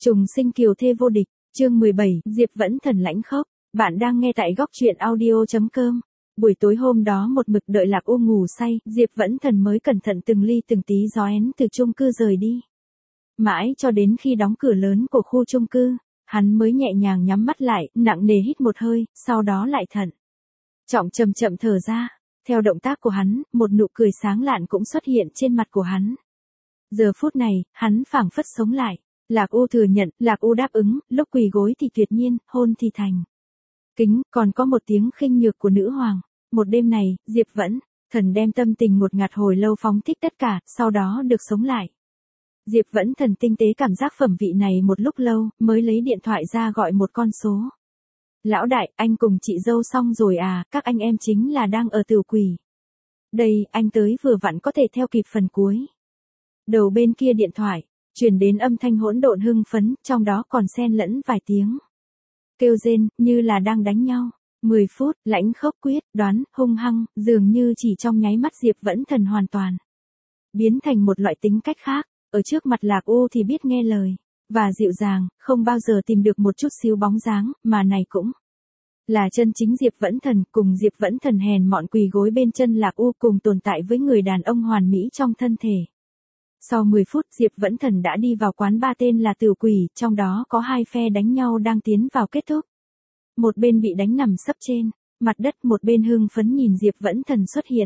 Trùng sinh kiều thê vô địch, chương 17, Diệp Vẫn Thần lãnh khốc. Bạn đang nghe tại góc truyện audio.com. Buổi tối hôm đó một mực đợi Lạc U ngủ say, Diệp Vẫn Thần mới cẩn thận từng ly từng tí róén từ chung cư rời đi. Mãi cho đến khi đóng cửa lớn của khu chung cư, hắn mới nhẹ nhàng nhắm mắt lại, nặng nề hít một hơi, sau đó lại thận trọng chậm chậm thở ra. Theo động tác của hắn, một nụ cười sáng lạn cũng xuất hiện trên mặt của hắn. Giờ phút này, hắn phảng phất sống lại. Lạc U thừa nhận, Lạc U đáp ứng, lúc quỳ gối thì tuyệt nhiên, hôn thì thành kính, còn có một tiếng khinh nhược của nữ hoàng. Một đêm này, Diệp Vẫn Thần đem tâm tình ngột ngạt hồi lâu phóng thích tất cả, sau đó được sống lại. Diệp Vẫn Thần tinh tế cảm giác phẩm vị này một lúc lâu, mới lấy điện thoại ra gọi một con số. Lão đại, anh cùng chị dâu xong rồi à, các anh em chính là đang ở Tửu Quỷ. Đây, anh tới vừa vặn có thể theo kịp phần cuối. Đầu bên kia điện thoại truyền đến âm thanh hỗn độn hưng phấn, trong đó còn xen lẫn vài tiếng kêu rên, như là đang đánh nhau. 10 phút, lãnh khốc quyết đoán, hung hăng, dường như chỉ trong nháy mắt Diệp Vẫn Thần hoàn toàn biến thành một loại tính cách khác. Ở trước mặt Lạc U thì biết nghe lời và dịu dàng, không bao giờ tìm được một chút xíu bóng dáng, mà này cũng là chân chính Diệp Vẫn Thần. Cùng Diệp Vẫn Thần hèn mọn quỳ gối bên chân Lạc U cùng tồn tại với người đàn ông hoàn mỹ trong thân thể. Sau 10 phút, Diệp Vẫn Thần đã đi vào quán bar tên là Tửu Quỷ, trong đó có hai phe đánh nhau đang tiến vào kết thúc. Một bên bị đánh nằm sấp trên mặt đất, một bên hưng phấn nhìn Diệp Vẫn Thần xuất hiện.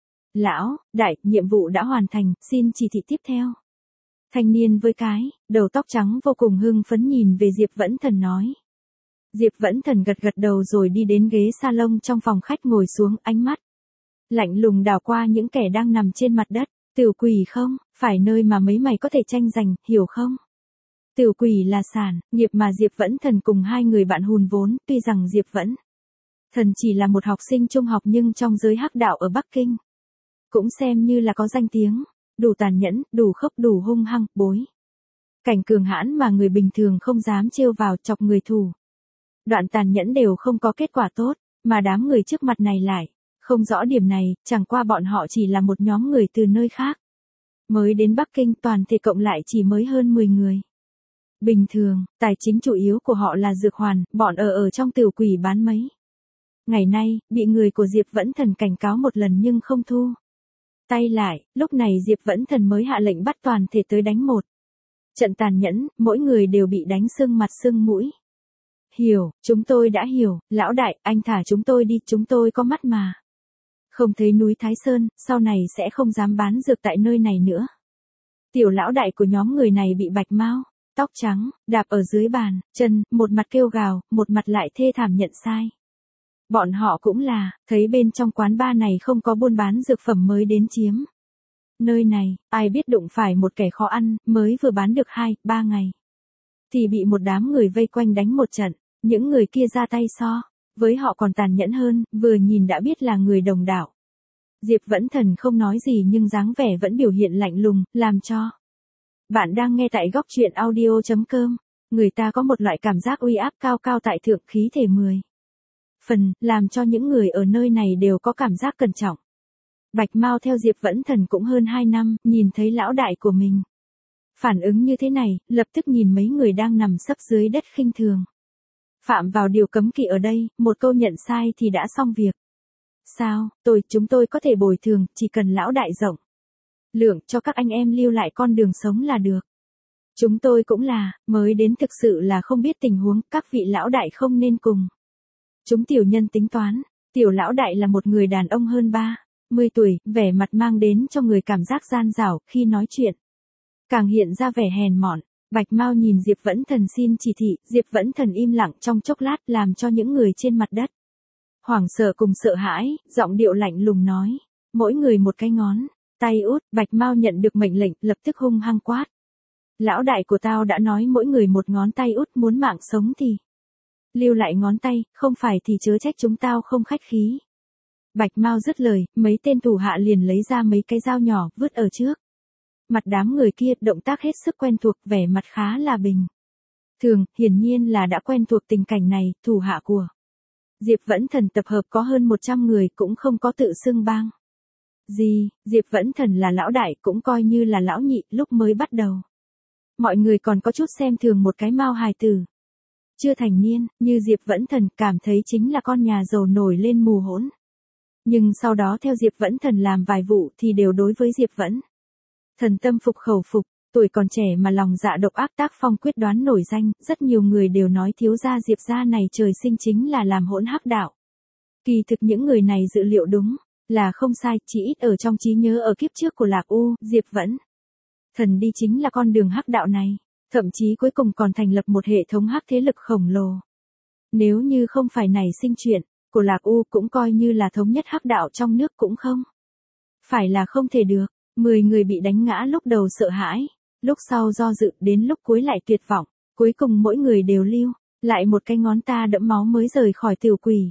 Lão đại, nhiệm vụ đã hoàn thành, xin chỉ thị tiếp theo. Thanh niên với cái đầu tóc trắng vô cùng hưng phấn nhìn về Diệp Vẫn Thần nói. Diệp Vẫn Thần gật gật đầu rồi đi đến ghế salon trong phòng khách ngồi xuống, ánh mắt lạnh lùng đảo qua những kẻ đang nằm trên mặt đất. Tửu Quỷ không phải nơi mà mấy mày có thể tranh giành, hiểu không? Tửu Quỷ là sản nghiệp mà Diệp Vẫn Thần cùng hai người bạn hùn vốn. Tuy rằng Diệp Vẫn Thần chỉ là một học sinh trung học nhưng trong giới hắc đạo ở Bắc Kinh cũng xem như là có danh tiếng, đủ tàn nhẫn, đủ khốc, đủ hung hăng, bối cảnh cường hãn mà người bình thường không dám trêu vào, chọc người thù đoạn tàn nhẫn đều không có kết quả tốt, mà đám người trước mặt này lại không rõ điểm này. Chẳng qua bọn họ chỉ là một nhóm người từ nơi khác mới đến Bắc Kinh, toàn thể cộng lại chỉ mới hơn 10 người. Bình thường, tài chính chủ yếu của họ là dược hoàn, bọn ở trong Tửu Quỷ bán mấy ngày nay, bị người của Diệp Vẫn Thần cảnh cáo một lần nhưng không thu tay lại. Lúc này Diệp Vẫn Thần mới hạ lệnh bắt toàn thể tới đánh một trận tàn nhẫn, mỗi người đều bị đánh sưng mặt sưng mũi. Hiểu, chúng tôi đã hiểu, lão đại, anh thả chúng tôi đi, chúng tôi có mắt mà không thấy núi Thái Sơn, sau này sẽ không dám bán dược tại nơi này nữa. Tiểu lão đại của nhóm người này bị bạch mao, tóc trắng, đạp ở dưới bàn chân, một mặt kêu gào, một mặt lại thê thảm nhận sai. Bọn họ cũng là thấy bên trong quán bar này không có buôn bán dược phẩm mới đến chiếm nơi này, ai biết đụng phải một kẻ khó ăn, mới vừa bán được 2-3 ngày thì bị một đám người vây quanh đánh một trận. Những người kia ra tay so với họ còn tàn nhẫn hơn, vừa nhìn đã biết là người đồng đạo. Diệp Vẫn Thần không nói gì nhưng dáng vẻ vẫn biểu hiện lạnh lùng, làm cho bạn đang nghe tại góc truyện audio.com. Người ta có một loại cảm giác uy áp cao cao tại thượng, khí thể 10 phần, làm cho những người ở nơi này đều có cảm giác cẩn trọng. Bạch Mao theo Diệp Vẫn Thần cũng hơn 2 năm, nhìn thấy lão đại của mình phản ứng như thế này, lập tức nhìn mấy người đang nằm sấp dưới đất khinh thường. Phạm vào điều cấm kỵ ở đây, một câu nhận sai thì đã xong việc. Sao, chúng tôi có thể bồi thường, chỉ cần lão đại rộng lượng cho các anh em lưu lại con đường sống là được. Chúng tôi cũng là, mới đến thực sự là không biết tình huống, các vị lão đại không nên cùng chúng tiểu nhân tính toán. Tiểu lão đại là một người đàn ông hơn 30 tuổi, vẻ mặt mang đến cho người cảm giác gian dảo, khi nói chuyện càng hiện ra vẻ hèn mọn. Bạch Mao nhìn Diệp Vẫn Thần xin chỉ thị, Diệp Vẫn Thần im lặng trong chốc lát, làm cho những người trên mặt đất hoảng sợ cùng sợ hãi, giọng điệu lạnh lùng nói, mỗi người một cái ngón tay út. Bạch Mao nhận được mệnh lệnh, lập tức hung hăng quát. Lão đại của tao đã nói mỗi người một ngón tay út, muốn mạng sống thì lưu lại ngón tay, không phải thì chớ trách chúng tao không khách khí. Bạch Mao dứt lời, mấy tên thủ hạ liền lấy ra mấy cái dao nhỏ, vứt ở trước mặt đám người kia, động tác hết sức quen thuộc, vẻ mặt khá là bình thường, hiển nhiên là đã quen thuộc tình cảnh này. Thủ hạ của Diệp Vẫn Thần tập hợp có hơn 100 người, cũng không có tự xưng bang gì. Diệp Vẫn Thần là lão đại, cũng coi như là lão nhị. Lúc mới bắt đầu, Mọi người còn có chút xem thường một cái mao hài tử. Chưa thành niên, như Diệp Vẫn Thần cảm thấy chính là con nhà giàu nổi lên mù hỗn. Nhưng sau đó theo Diệp Vẫn Thần làm vài vụ thì đều đối với Diệp Vẫn Thần tâm phục khẩu phục, tuổi còn trẻ mà lòng dạ độc ác tác phong quyết đoán nổi danh, rất nhiều người đều nói thiếu gia Diệp gia này trời sinh chính là làm hỗn hắc đạo. Kỳ thực những người này dự liệu đúng, là không sai, chỉ ít ở trong trí nhớ ở kiếp trước của Lạc U, Diệp Vẫn Thần đi chính là con đường hắc đạo này, thậm chí cuối cùng còn thành lập một hệ thống hắc thế lực khổng lồ. Nếu như không phải nảy sinh chuyện của Lạc U cũng coi như là thống nhất hắc đạo trong nước cũng không. Phải là không thể được, 10 người bị đánh ngã lúc đầu sợ hãi, lúc sau do dự đến lúc cuối lại tuyệt vọng, cuối cùng mỗi người đều lưu, lại một cái ngón ta đẫm máu mới rời khỏi tiểu quỷ.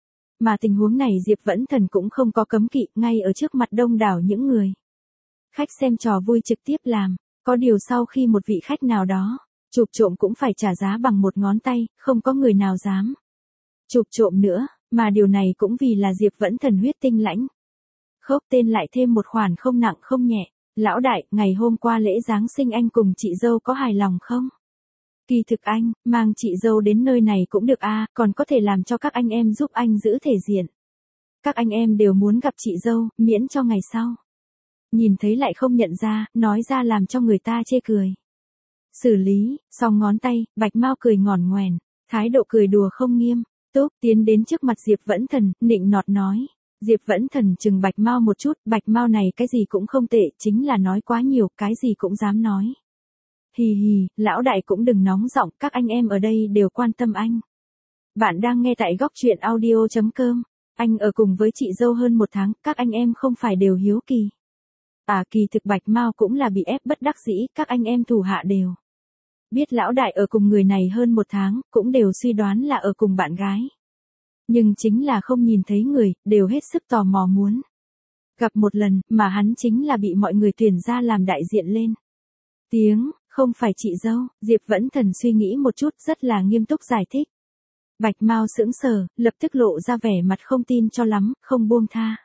Mà tình huống này Diệp Vẫn Thần cũng không có cấm kỵ, ngay ở trước mặt đông đảo những người khách xem trò vui trực tiếp làm, có điều sau khi một vị khách nào đó chụp trộm cũng phải trả giá bằng một ngón tay, không có người nào dám chụp trộm nữa, mà điều này cũng vì là Diệp Vẫn Thần huyết tinh lãnh. Khớp tên lại thêm một khoản không nặng không nhẹ, lão đại, ngày hôm qua lễ Giáng sinh anh cùng chị dâu có hài lòng không? Kỳ thực anh, mang chị dâu đến nơi này cũng được a, còn có thể làm cho các anh em giúp anh giữ thể diện. Các anh em đều muốn gặp chị dâu, miễn cho ngày sau. Nhìn thấy lại không nhận ra, nói ra làm cho người ta chê cười. Xử lý, xong ngón tay, Bạch Mao cười ngòn ngoèn, thái độ cười đùa không nghiêm, túc tiến đến trước mặt Diệp Vẫn Thần, nịnh nọt nói. Diệp Vẫn Thần chừng Bạch Mao một chút, Bạch Mao này cái gì cũng không tệ, chính là nói quá nhiều, cái gì cũng dám nói. Hì hì, lão đại cũng đừng nóng giọng, các anh em ở đây đều quan tâm anh. Bạn đang nghe tại góc truyện audio.com, anh ở cùng với chị dâu hơn 1 tháng, các anh em không phải đều hiếu kỳ. À kỳ thực Bạch Mao cũng là bị ép bất đắc dĩ, các anh em thủ hạ đều biết lão đại ở cùng người này hơn 1 tháng, cũng đều suy đoán là ở cùng bạn gái. Nhưng chính là không nhìn thấy người, đều hết sức tò mò muốn gặp một lần, mà hắn chính là bị mọi người tuyển ra làm đại diện lên. Tiếng, không phải chị dâu, Diệp Vẫn Thần suy nghĩ một chút rất là nghiêm túc giải thích. Bạch Mao sững sờ, lập tức lộ ra vẻ mặt không tin cho lắm, không buông tha.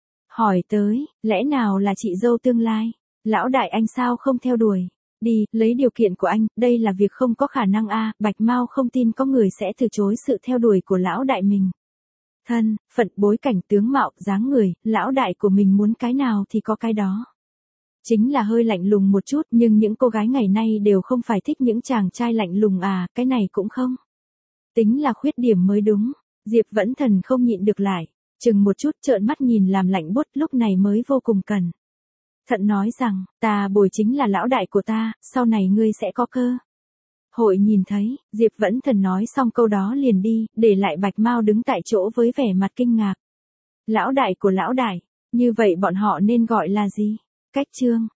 Hỏi tới, lẽ nào là chị dâu tương lai? Lão đại anh sao không theo đuổi? Đi, lấy điều kiện của anh, đây là việc không có khả năng a. Bạch Mao không tin có người sẽ từ chối sự theo đuổi của lão đại mình. Thân, phận, bối cảnh, tướng mạo, dáng người, lão đại của mình muốn cái nào thì có cái đó. Chính là hơi lạnh lùng một chút, nhưng những cô gái ngày nay đều không phải thích những chàng trai lạnh lùng à, cái này cũng không tính là khuyết điểm mới đúng. Diệp Vẫn Thần không nhịn được lại, chừng một chút trợn mắt nhìn làm lạnh buốt, lúc này mới vô cùng cẩn thận nói rằng, ta bồi chính là lão đại của ta, sau này ngươi sẽ có cơ hội nhìn thấy. Diệp Vẫn Thần nói xong câu đó liền đi, để lại Bạch Mao đứng tại chỗ với vẻ mặt kinh ngạc. Lão đại của lão đại, như vậy bọn họ nên gọi là gì? Cách chương